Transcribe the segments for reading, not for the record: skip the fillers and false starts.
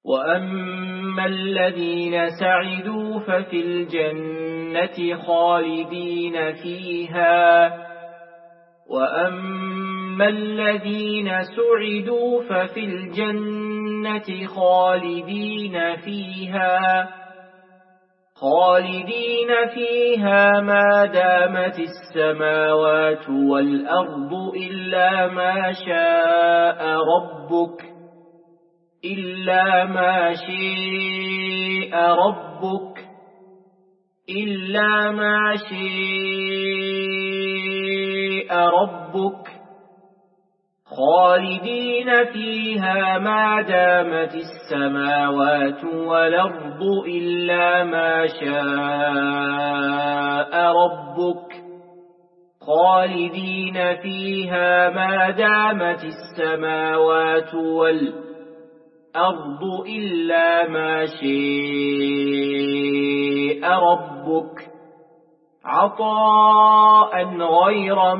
وأما الذين سعدوا ففي الجنة خالدين فيها وأما الذين سعدوا ففي الجنة خالدين فيها ما دامت السماوات والأرض إلا ما شاء ربك خالدين فيها ما دامت السماوات والأرض إلا ما شاء ربك خالدين فيها ما دامت السماوات والأرض إلا ما شاء ربك عطاء غير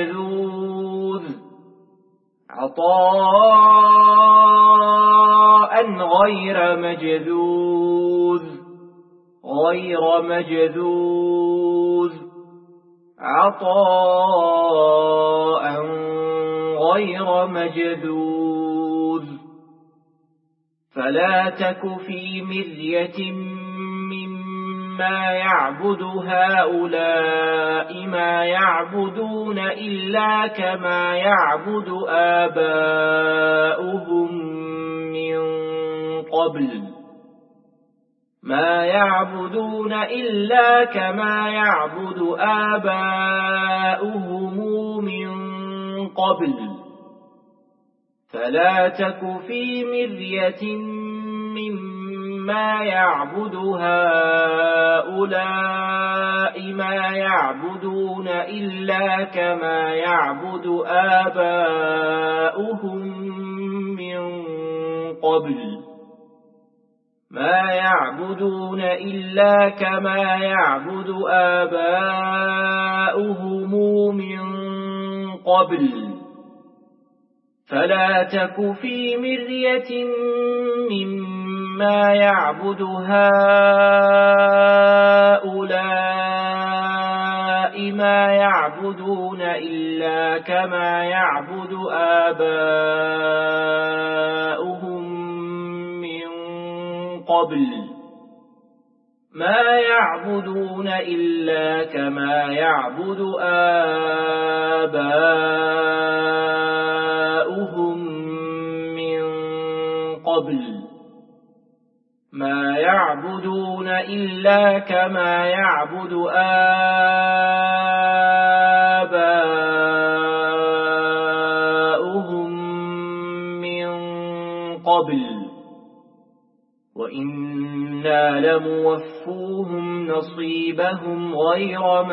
مجذوذ فلا تك في مرية مما يعبد هؤلاء ما يعبدون إلا كما يعبد آباؤهم من قبل فلا تك في مرية مما يعبد هؤلاء ما يعبدون إلا كما يعبد آباؤهم من قبل فلا تك في مرية مما يعبد هؤلاء ما يعبدون إلا كما يعبد آباؤهم من قبل وإنا لموفوهم نصيبهم غير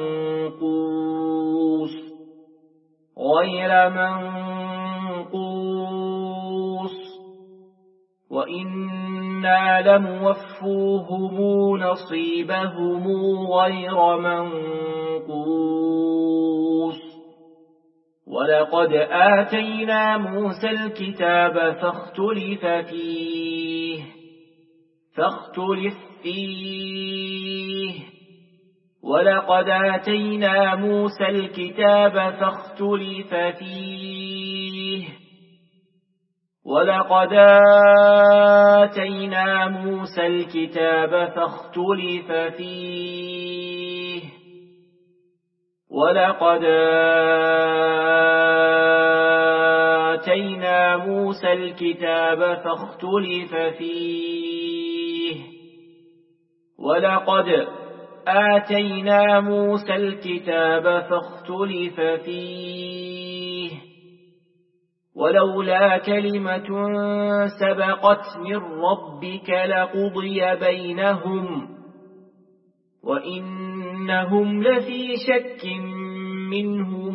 منقوص ولقد آتينا موسى الكتاب فاختلف فيه ولقد آتينا موسى الكتاب فاختلف فيه ولقد آتينا موسى الكتاب فاختلف فيه ولولا كلمة سبقت من ربك لقضي بينهم وإنهم لفي شك منه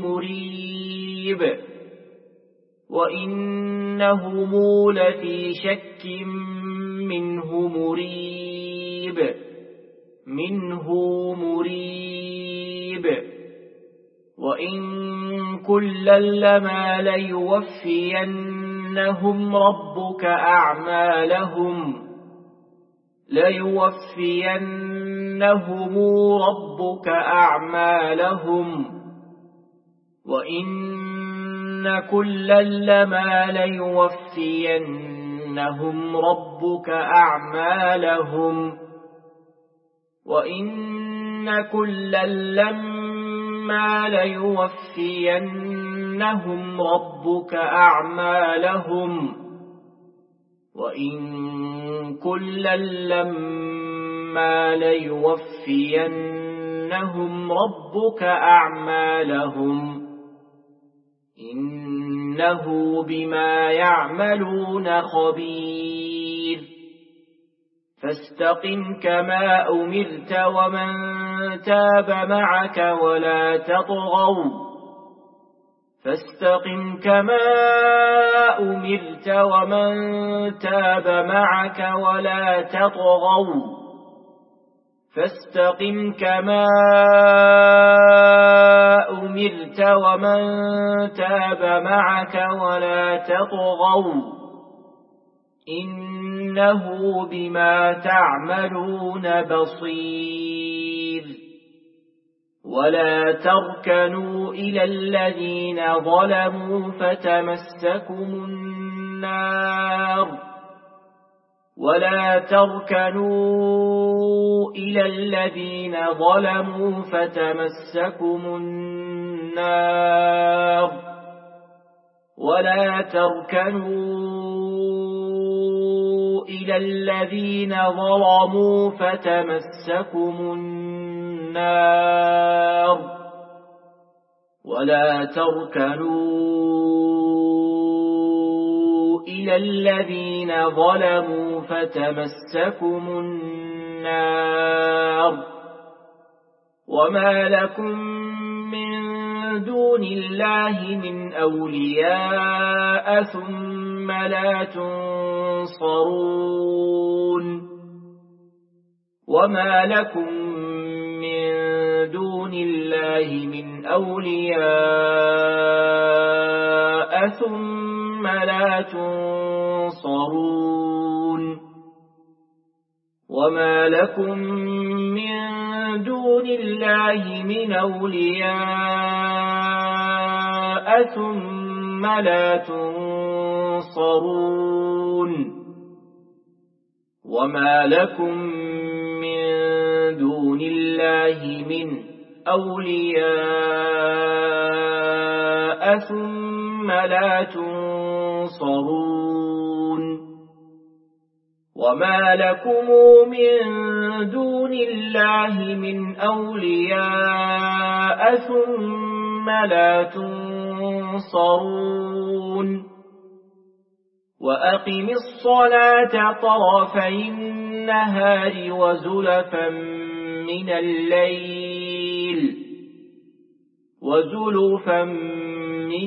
مريب وإن كلا لما ليوفينهم ليوفينهم ربك أعمالهم وإن كلا لما ليوفينهم ربك أعمالهم وإن كلا لما ليوفينهم ربك أعمالهم إنه بما يعملون خبير فاستقم كما أمرت ومن تاب معك ولا تطغوا إنه بما تعملون بصير ولا تركنوا إلى الذين ظلموا فتمسكم النار وما لكم من دون الله من أولياء ثم لا تنصرون وما لكم من دون الله من أولياء ثم لا تنصرون وما لكم من دون الله من أولياء ثم لا تنصرون وأقم الصلاة طرفي النهار وزلفا من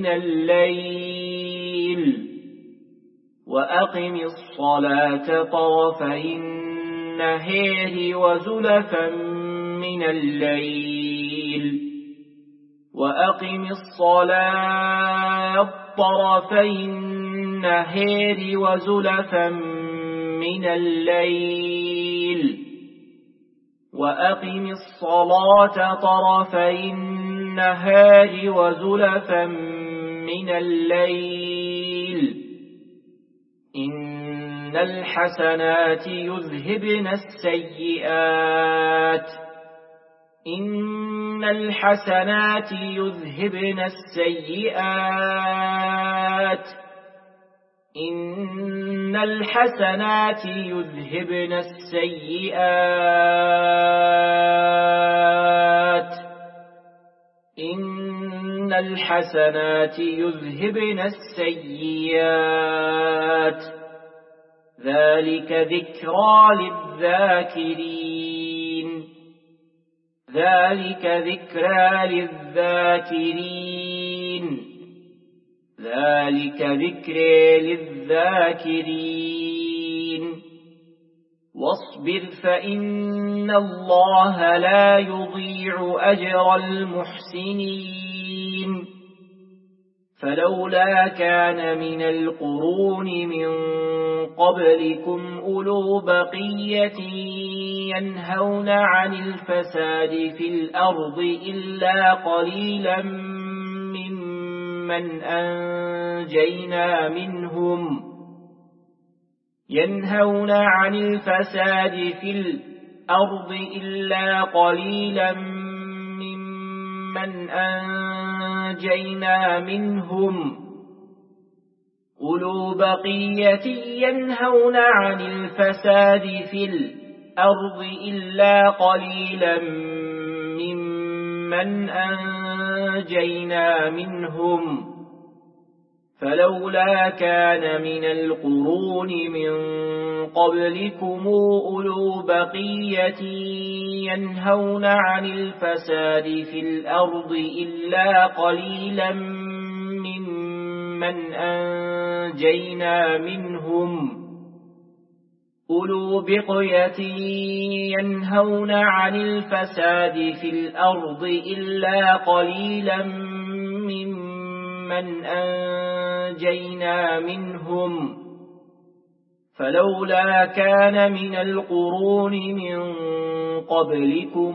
الليل وأقم الصلاة طرفي النهار وزلفا من الليل وأقم الصلاة طرفي النهار وزلفا من الليل وأقم الصلاة طرفي النهار وزلفا من الليل إن الحسنات يذهبن السيئات ذلك ذكرى للذاكرين واصبر فإن الله لا يضيع أجر المحسنين فلولا كان من القرون من قبلكم أولو بقية ينهون عن الفساد في الأرض إلا قليلا ممن أنجينا منهم ينهون عن الفساد في الأرض إلا قليلا ممن أنجينا منهم أولو بقية ينهون عن الفساد في الأرض إلا قليلا ممن أنجينا منهم فلولا كان من القرون من قبلكم أولو بقية ينهون عن الفساد في الأرض إلا قليلا ممن أنجينا منهم أولو بقية ينهون عن الفساد في الأرض إلا قليلا ممن أنجينا منهم فلولا كان من القرون من قبلكم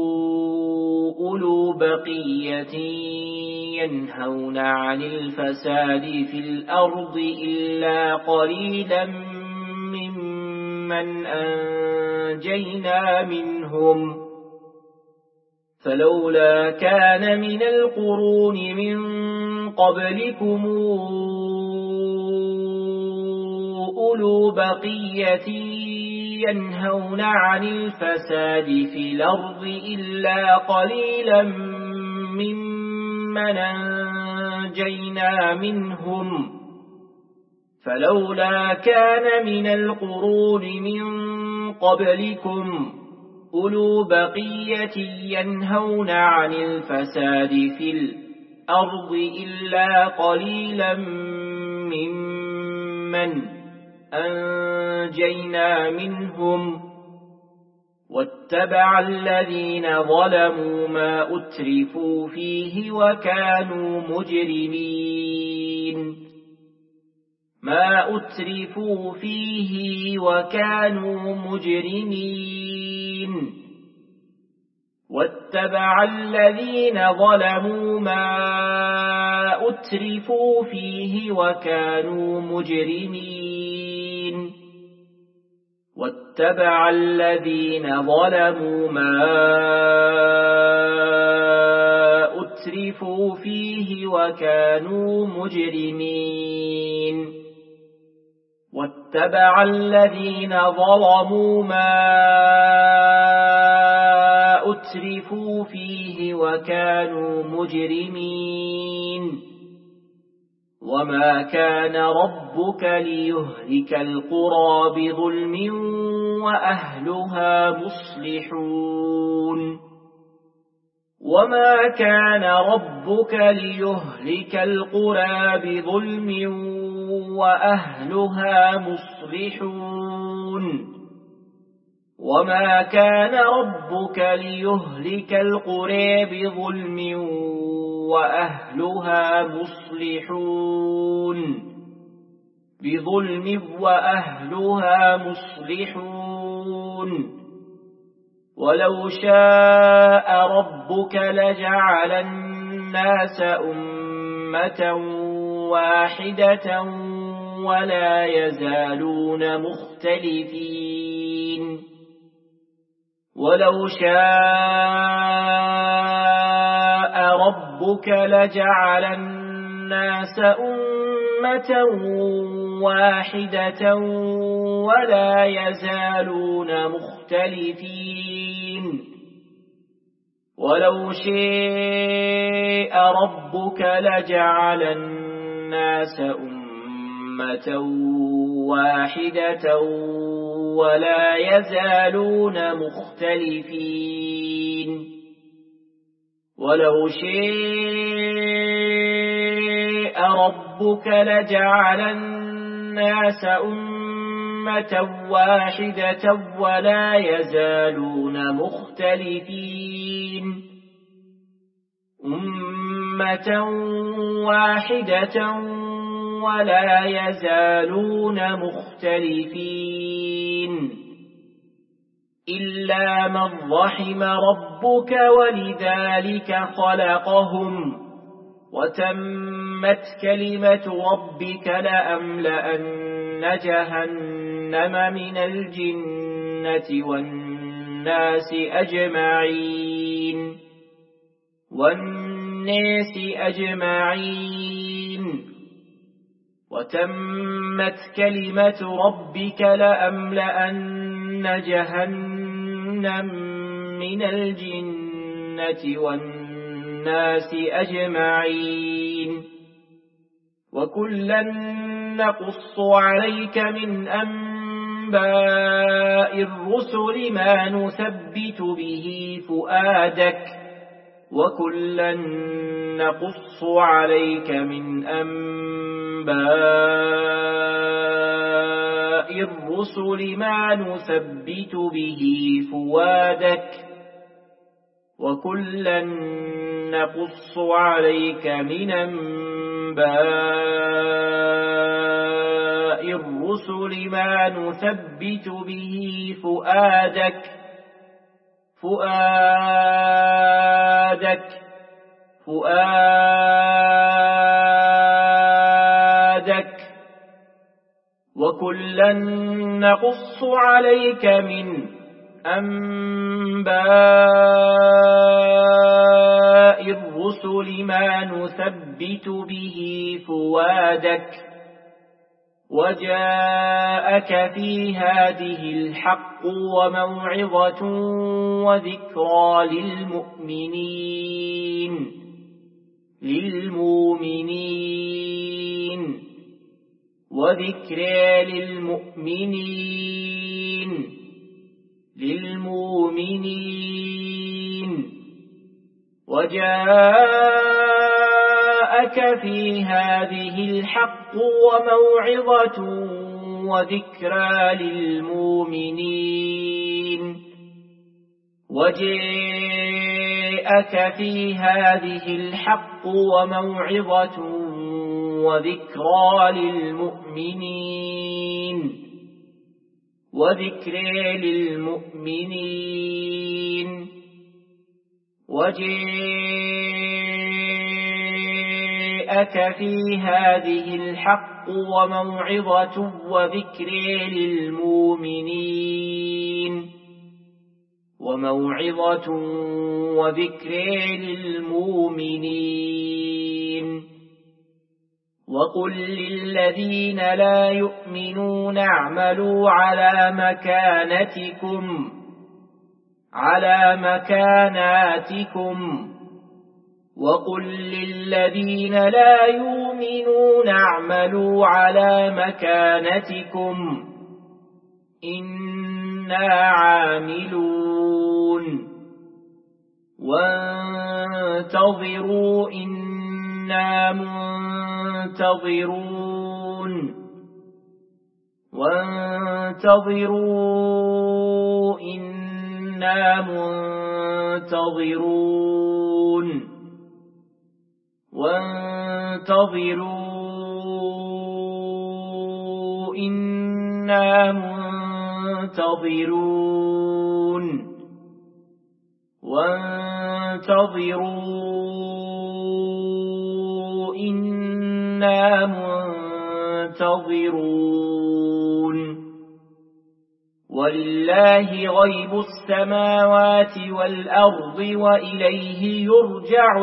أولو بقية ينهون عن الفساد في الأرض إلا قليلا ممن أنجينا منهم فلولا كان من القرون من قبلكم أولو بقية ينهون عن الفساد في الأرض إلا قليلا ممن أنجينا منهم فلولا كان من القرون من قبلكم أولو بقية ينهون عن الفساد في الأرض إلا قليلا ممن أنجينا منهم واتبع الذين ظلموا ما أترفوا فيه وكانوا مجرمين ما أترفوا فيه وكانوا مجرمين واتبع الذين ظلموا ما أترفوا فيه وكانوا مجرمين واتبع الذين ظلموا ما أترفوا فيه وكانوا مجرمين واتبع الذين ظلموا ما أترفوا فيه وكانوا مجرمين وما كان ربك ليهلك القرى بظلم وأهلها مصلحون وما كان ربك ليهلك القرى بظلم وأهلها مصلحون وما كان ربك ليهلك القرى بظلم وأهلها مصلحون ولو شاء ربك لجعل الناس أمة واحدة ولا يزالون مختلفين ولو شاء ربك لجعل الناس أمة واحدة ولا يزالون مختلفين ولو شاء ربك لجعل الناس أمة واحدة ولا يزالون مختلفين ولو شاء ربك لجعل الناس أمة واحدة ولا يزالون مختلفين أمة واحدة ولا يزالون مختلفين إلا من رحم ربك ولذلك خلقهم وتمت كلمة ربك لأملأن جهنم من الجنة والناس أجمعين وتمت كلمة ربك لأملأن جهنم من الجنة والناس أجمعين وكلا نقص عليك من أنباء الرسل ما نثبت به فؤادك وكلا نقص عليك من أنباء الرسل ما نثبت به فؤادك وكلا نقص عليك من أنباء الرسل ما نثبت به فؤادك وكلا نقص عليك من أنباء الرسل ما نثبت به فؤادك وجاءك في هذه الحق وموعظة وذكرى للمؤمنين وجاءك في هذه الحق وموعظة وذكرى للمؤمنين وجاءك في هذه الحق وموعظة وذكرى للمؤمنين وجاءك في هذه الحق وموعظة وذكرى للمؤمنين وقل للذين لا يؤمنون اعملوا على مكاناتكم وقل للذين لا يؤمنون اعملوا على مكانتكم إنا عاملون وانتظروا إنا منتظرون ولله غيب السماوات والأرض وإليه يرجع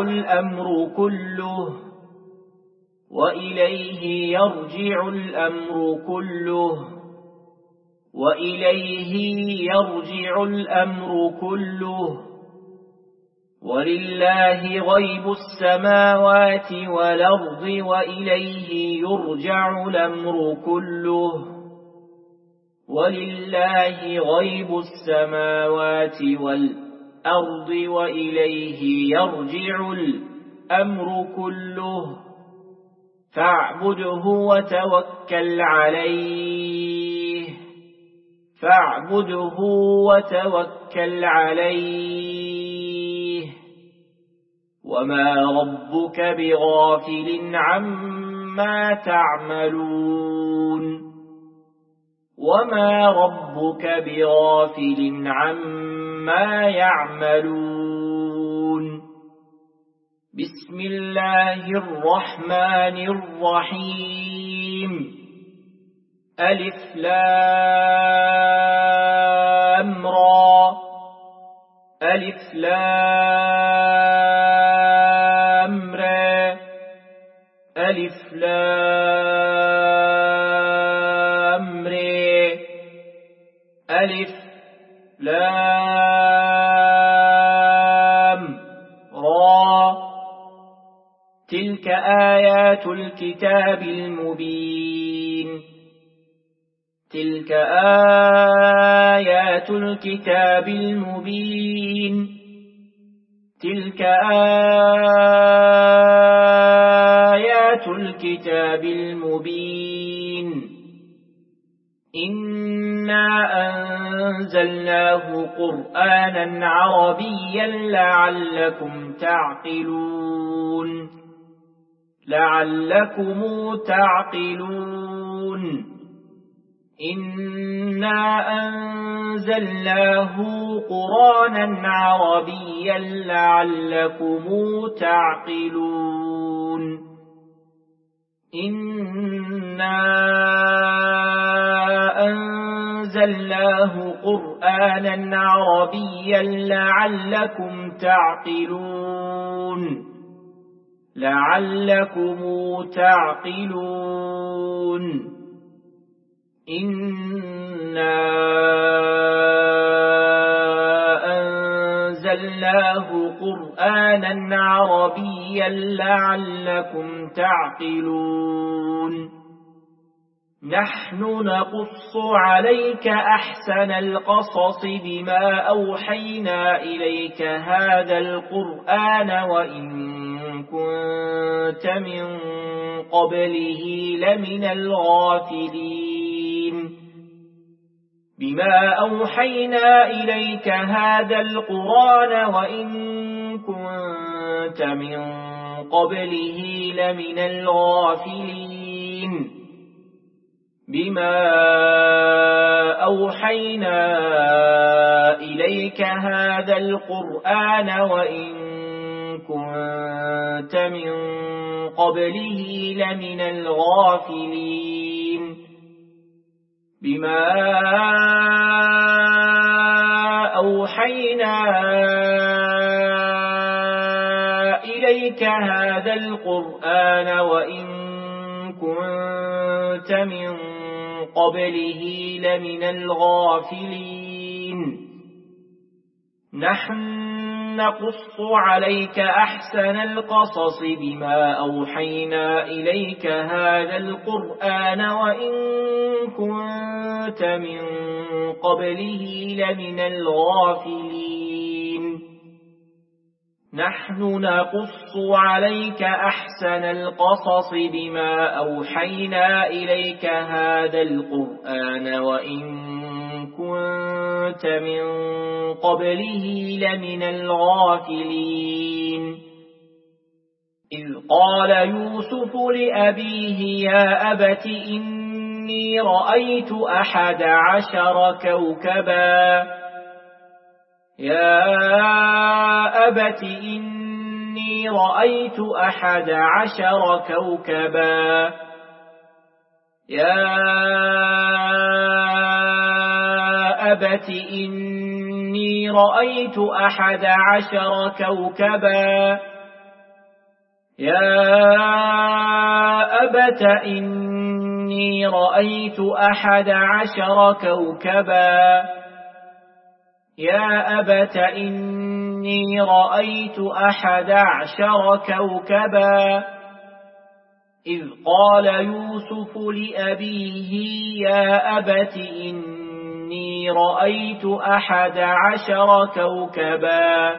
الأمر كله ولله غيب السماوات والأرض وإليه يرجع الأمر كله ولله غيب السماوات والأرض وإليه يرجع الأمر كله فاعبده وتوكل عليه وما ربك بغافل عما تعملون وما ربك بغافل عما يعملون بسم الله الرحمن الرحيم ألف لام را ألف لام را ألف لام را ألف لام را تلك آيات الكتاب المبين تلك آيات الكتاب المبين تلك آيات الكتاب المبين إنا أنزلناه قرآنا عربيا لعلكم تعقلون إنا أنزلناه قرآنا عربيا لعلكم تعقلون إنا أنزلناه قرآنا عربيا لعلكم تعقلون إنا أنزلناه قرآنا عربيا لعلكم تعقلون نحن نقص عليك أحسن القصص بما أوحينا إليك هذا القرآن وإن كنت من قبله لمن الغافلين بما أوحينا إليك هذا القرآن وإن كنت من قبله لمن الغافلين بما أوحينا إليك هذا القرآن وإن كنت من قبله لمن الغافلين بما أوحينا إليك هذا القرآن وإن كنت من قبله لمن الغافلين نحن نقص عليك أحسن القصص بما أوحينا إليك هذا القرآن وإن كنت من قبله لمن الغافلين نحن نقص عليك أحسن القصص بما أوحينا إليك هذا القرآن وإن كنت من قبله لمن الغافلين إذ قال يوسف لأبيه يا أبت إني رأيت 11 كوكبا يا أبت إني رأيت 11 كوكبا يا أبت إني رأيت 11 كوكبا يا أبت إني رأيت 11 كوكبا يا أبت إني رأيت 11 كوكبا إذ قال يوسف لأبيه يا أبت إني رأيت 11 كوكبا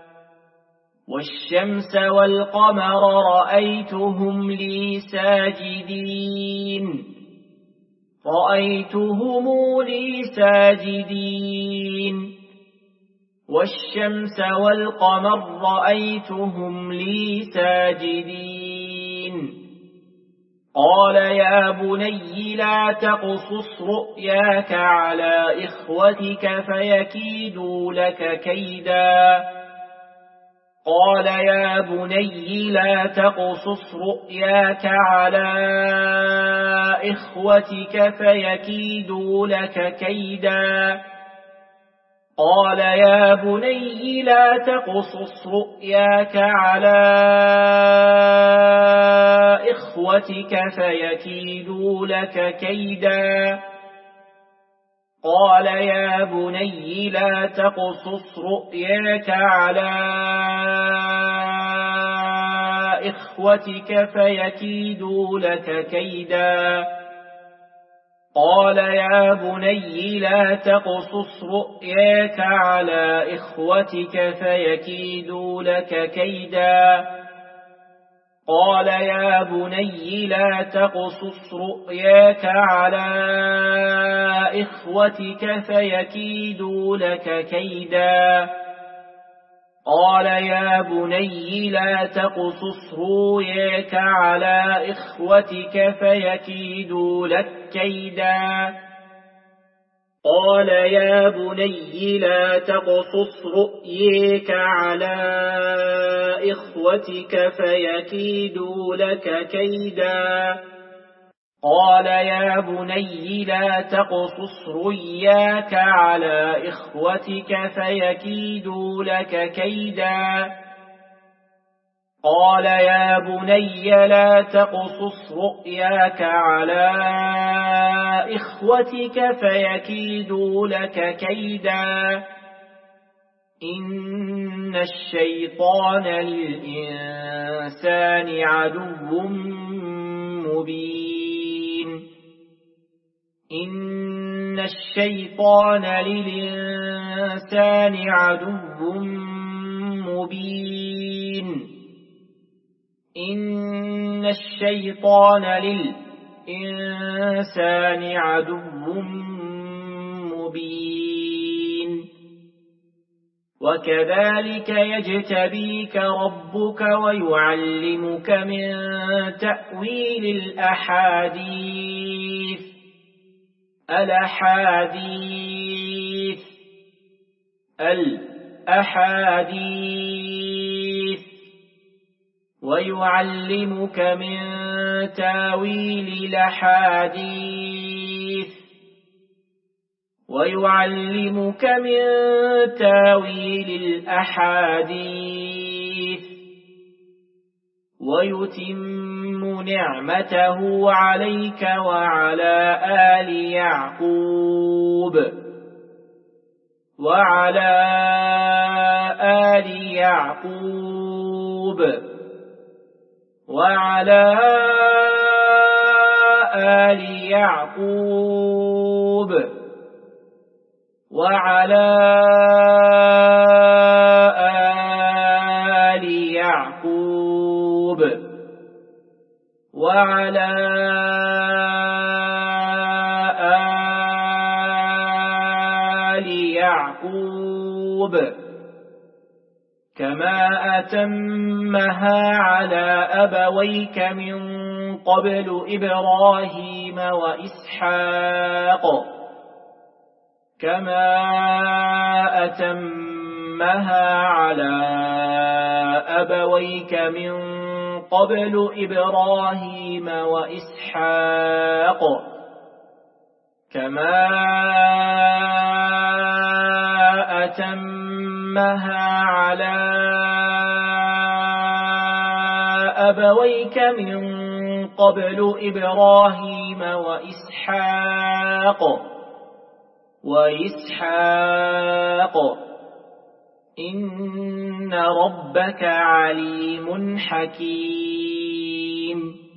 والشمس والقمر رأيتهم لي ساجدين والشمس والقمر رأيتهم لي ساجدين قال يا بني لا تقصص رؤياك على إخوتك فيكيدوا لك كيدا قال يا بني لا تقصص رؤياك على إخوتك فيكيدوا لك كيدا قال يا بني لا تقصص رؤياك على إخوتك فيكيدوا لك كيدا قال يا بني لا تقصص رؤياك على إخوتك فيكيدوا لك كيدا قال يا بني لا تقصص رؤياك على إخوتك فيكيدوا لك كيدا قال يا بني لا تقصص رؤياك على إخوتك فيكيدوا لك كيدا قال يا بني لا تقصص رؤياك على إخوتك فيكيدوا لك كيدا قال يا بني لا تقصص رؤياك على إخوتك فيكيدوا لك كيدا قال يا بني لا تقصص رؤياك على إخوتك فيكيدوا لك كيدا قال يا بني لا تقصص رؤياك على إخوتك فيكيدوا لك كيدا إن الشيطان للإنسان عدو مبين إن الشيطان للإنسان عدو مبين إن الشيطان للإنسان عدو مبين وكذلك يجتبيك ربك ويعلمك من تأويل الأحاديث ويعلمك من تأويل الأحاديث ويتم نعمته عليك وعلى آل يعقوب كما أتمها على أبويك من قبل إبراهيم وإسحاق كما أتمها على أبويك من قبل إبراهيم وإسحاق إن ربك عليم حكيم